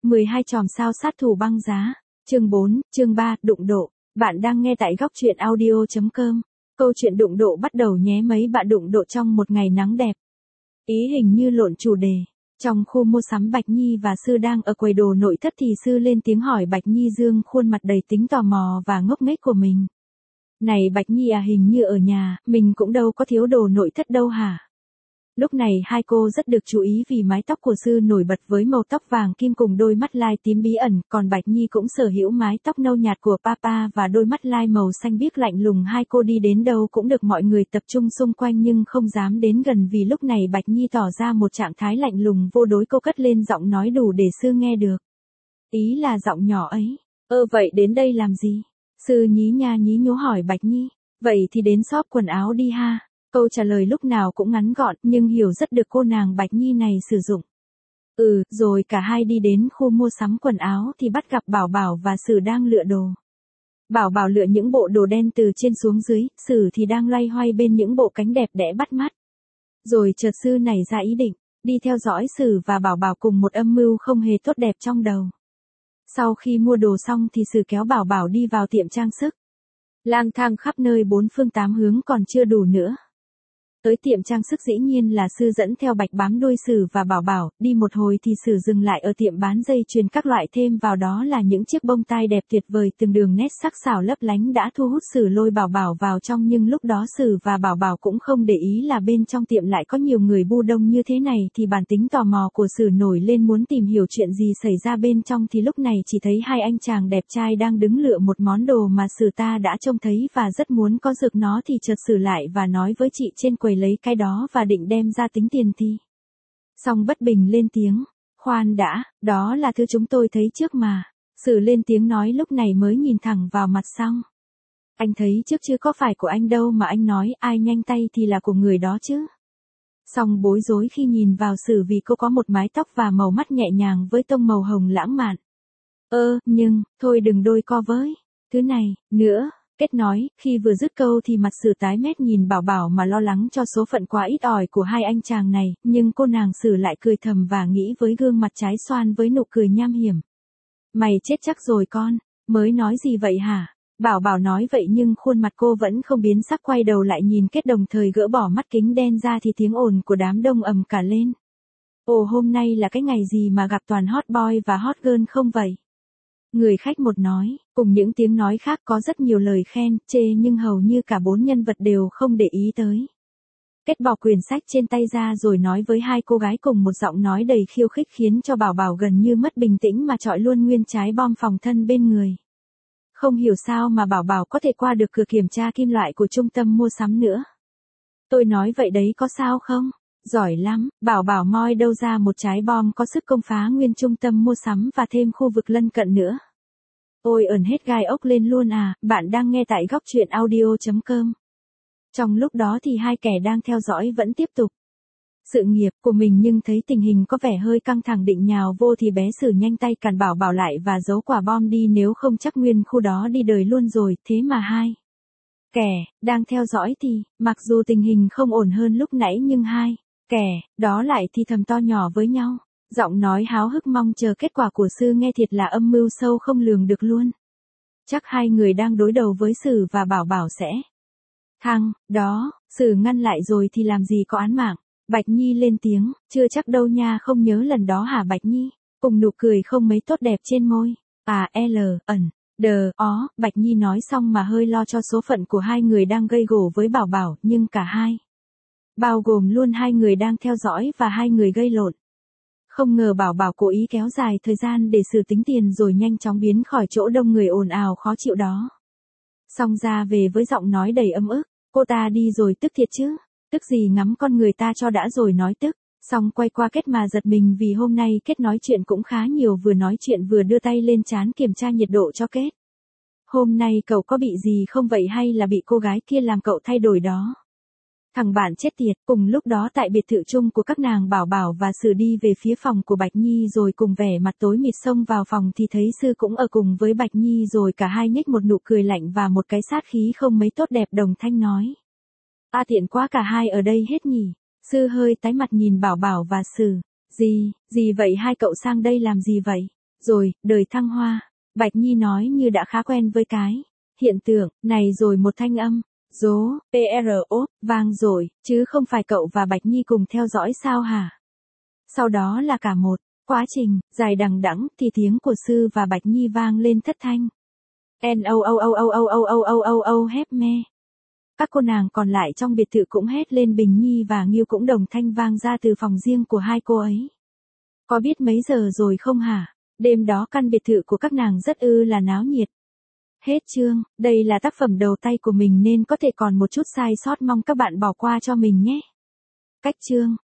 12 chòm sao sát thủ băng giá. Chương 4, chương 3, đụng độ. Bạn đang nghe tại góc truyện audio.com. Câu chuyện đụng độ bắt đầu nhé. Mấy bạn đụng độ trong một ngày nắng đẹp. Ý hình như lộn chủ đề. Trong khu mua sắm Bạch Nhi và Sư đang ở quầy đồ nội thất thì Sư lên tiếng hỏi Bạch Nhi dương khuôn mặt đầy tính tò mò và ngốc nghếch của mình. Này Bạch Nhi à, hình như ở nhà, mình cũng đâu có thiếu đồ nội thất đâu hả? Lúc này hai cô rất được chú ý vì mái tóc của Sư nổi bật với màu tóc vàng kim cùng đôi mắt lai tím bí ẩn, còn Bạch Nhi cũng sở hữu mái tóc nâu nhạt của Papa và đôi mắt lai màu xanh biếc lạnh lùng. Hai cô đi đến đâu cũng được mọi người tập trung xung quanh nhưng không dám đến gần vì lúc này Bạch Nhi tỏ ra một trạng thái lạnh lùng vô đối. Cô cất lên giọng nói đủ để Sư nghe được. Ý là giọng nhỏ ấy. Vậy đến đây làm gì? Sư nhí nha nhí nhố hỏi Bạch Nhi. Vậy thì đến shop quần áo đi ha. Câu trả lời lúc nào cũng ngắn gọn nhưng hiểu rất được cô nàng Bạch Nhi này sử dụng. Rồi cả hai đi đến khu mua sắm quần áo thì bắt gặp Bảo Bảo và Sử đang lựa đồ. Bảo Bảo lựa những bộ đồ đen từ trên xuống dưới, Sử thì đang loay hoay bên những bộ cánh đẹp đẽ bắt mắt. Rồi chợt Sư nảy ra ý định, đi theo dõi Sử và Bảo Bảo cùng một âm mưu không hề tốt đẹp trong đầu. Sau khi mua đồ xong thì Sử kéo Bảo Bảo đi vào tiệm trang sức. Lang thang khắp nơi bốn phương tám hướng còn chưa đủ nữa. Tới tiệm trang sức dĩ nhiên là Sư dẫn theo Bạch bám đuôi Sử và Bảo Bảo, đi một hồi thì Sử dừng lại ở tiệm bán dây chuyền các loại, thêm vào đó là những chiếc bông tai đẹp tuyệt vời, từng đường nét sắc sảo lấp lánh đã thu hút Sử lôi Bảo Bảo vào trong. Nhưng lúc đó Sử và Bảo Bảo cũng không để ý là bên trong tiệm lại có nhiều người bu đông như thế này, thì bản tính tò mò của Sử nổi lên muốn tìm hiểu chuyện gì xảy ra bên trong. Thì lúc này chỉ thấy hai anh chàng đẹp trai đang đứng lựa một món đồ mà Sử ta đã trông thấy và rất muốn có được nó, thì chợt Sử lại và nói với chị trên quầy lấy cái đó và định đem ra tính tiền thì. Xong bất bình lên tiếng, khoan đã, đó là thứ chúng tôi thấy trước mà. Sử lên tiếng nói lúc này mới nhìn thẳng vào mặt xong. Anh thấy trước chứ có phải của anh đâu mà anh nói ai nhanh tay thì là của người đó chứ. Xong bối rối khi nhìn vào Sử vì cô có một mái tóc và màu mắt nhẹ nhàng với tông màu hồng lãng mạn. Nhưng, thôi đừng đôi co với thứ này, nữa. Kết nói, khi vừa dứt câu thì mặt Sử tái mét nhìn Bảo Bảo mà lo lắng cho số phận quá ít ỏi của hai anh chàng này, nhưng cô nàng Sử lại cười thầm và nghĩ với gương mặt trái xoan với nụ cười nham hiểm. Mày chết chắc rồi con, mới nói gì vậy hả? Bảo Bảo nói vậy nhưng khuôn mặt cô vẫn không biến sắc, quay đầu lại nhìn Kết đồng thời gỡ bỏ mắt kính đen ra thì tiếng ồn của đám đông ầm cả lên. Hôm nay là cái ngày gì mà gặp toàn hot boy và hot girl không vậy? Người khách một nói, cùng những tiếng nói khác có rất nhiều lời khen, chê nhưng hầu như cả bốn nhân vật đều không để ý tới. Kết bỏ quyển sách trên tay ra rồi nói với hai cô gái cùng một giọng nói đầy khiêu khích khiến cho Bảo Bảo gần như mất bình tĩnh mà chọi luôn nguyên trái bom phòng thân bên người. Không hiểu sao mà Bảo Bảo có thể qua được cửa kiểm tra kim loại của trung tâm mua sắm nữa. Tôi nói vậy đấy có sao không? Giỏi lắm, Bảo Bảo moi đâu ra một trái bom có sức công phá nguyên trung tâm mua sắm và thêm khu vực lân cận nữa. Ôi ẩn hết gai ốc lên luôn à. Bạn đang nghe tại góc truyện audio.com. Trong lúc đó thì hai kẻ đang theo dõi vẫn tiếp tục sự nghiệp của mình nhưng thấy tình hình có vẻ hơi căng thẳng, định nhào vô thì bé Sử nhanh tay cản Bảo Bảo lại và giấu quả bom đi, nếu không chắc nguyên khu đó đi đời luôn rồi. Thế mà hai kẻ đang theo dõi thì, mặc dù tình hình không ổn hơn lúc nãy nhưng hai kẻ đó lại thì thầm to nhỏ với nhau, giọng nói háo hức mong chờ kết quả của Sư, nghe thiệt là âm mưu sâu không lường được luôn. Chắc hai người đang đối đầu với Sử và Bảo Bảo sẽ thằng đó. Sử ngăn lại rồi thì làm gì có án mạng. Bạch Nhi lên tiếng, chưa chắc đâu nha, không nhớ lần đó hả Bạch Nhi? Cùng nụ cười không mấy tốt đẹp trên môi. Bạch Nhi nói xong mà hơi lo cho số phận của hai người đang gây gổ với Bảo Bảo, nhưng cả hai, bao gồm luôn hai người đang theo dõi và hai người gây lộn. Không ngờ Bảo Bảo cố ý kéo dài thời gian để Sử tính tiền rồi nhanh chóng biến khỏi chỗ đông người ồn ào khó chịu đó. Xong ra về với giọng nói đầy ấm ức, cô ta đi rồi tức thiệt chứ, tức gì ngắm con người ta cho đã rồi nói tức. Xong quay qua Kết mà giật mình vì hôm nay Kết nói chuyện cũng khá nhiều, vừa nói chuyện vừa đưa tay lên trán kiểm tra nhiệt độ cho Kết. Hôm nay cậu có bị gì không vậy, hay là bị cô gái kia làm cậu thay đổi đó? Thằng bạn chết tiệt. Cùng lúc đó tại biệt thự chung của các nàng Bảo Bảo và Sử đi về phía phòng của Bạch Nhi rồi cùng vẻ mặt tối mịt xông vào phòng thì thấy Sư cũng ở cùng với Bạch Nhi, rồi cả hai nhếch một nụ cười lạnh và một cái sát khí không mấy tốt đẹp, đồng thanh nói. Tiện quá, cả hai ở đây hết nhỉ? Sư hơi tái mặt nhìn Bảo Bảo và Sử. Gì vậy, hai cậu sang đây làm gì vậy? Rồi, đời thăng hoa. Bạch Nhi nói như đã khá quen với cái hiện tượng này rồi một thanh âm. Dố, PRO, vang rồi, chứ không phải cậu và Bạch Nhi cùng theo dõi sao hả? Sau đó là cả một quá trình dài đằng đẵng thì tiếng của Sư và Bạch Nhi vang lên thất thanh. Hép me. Các cô nàng còn lại trong biệt thự cũng hét lên, Bình Nhi và Nghiêu cũng đồng thanh vang ra từ phòng riêng của hai cô ấy. Có biết mấy giờ rồi không hả? Đêm đó căn biệt thự của các nàng rất là náo nhiệt. Hết chương, đây là tác phẩm đầu tay của mình nên có thể còn một chút sai sót, mong các bạn bỏ qua cho mình nhé. Cách chương.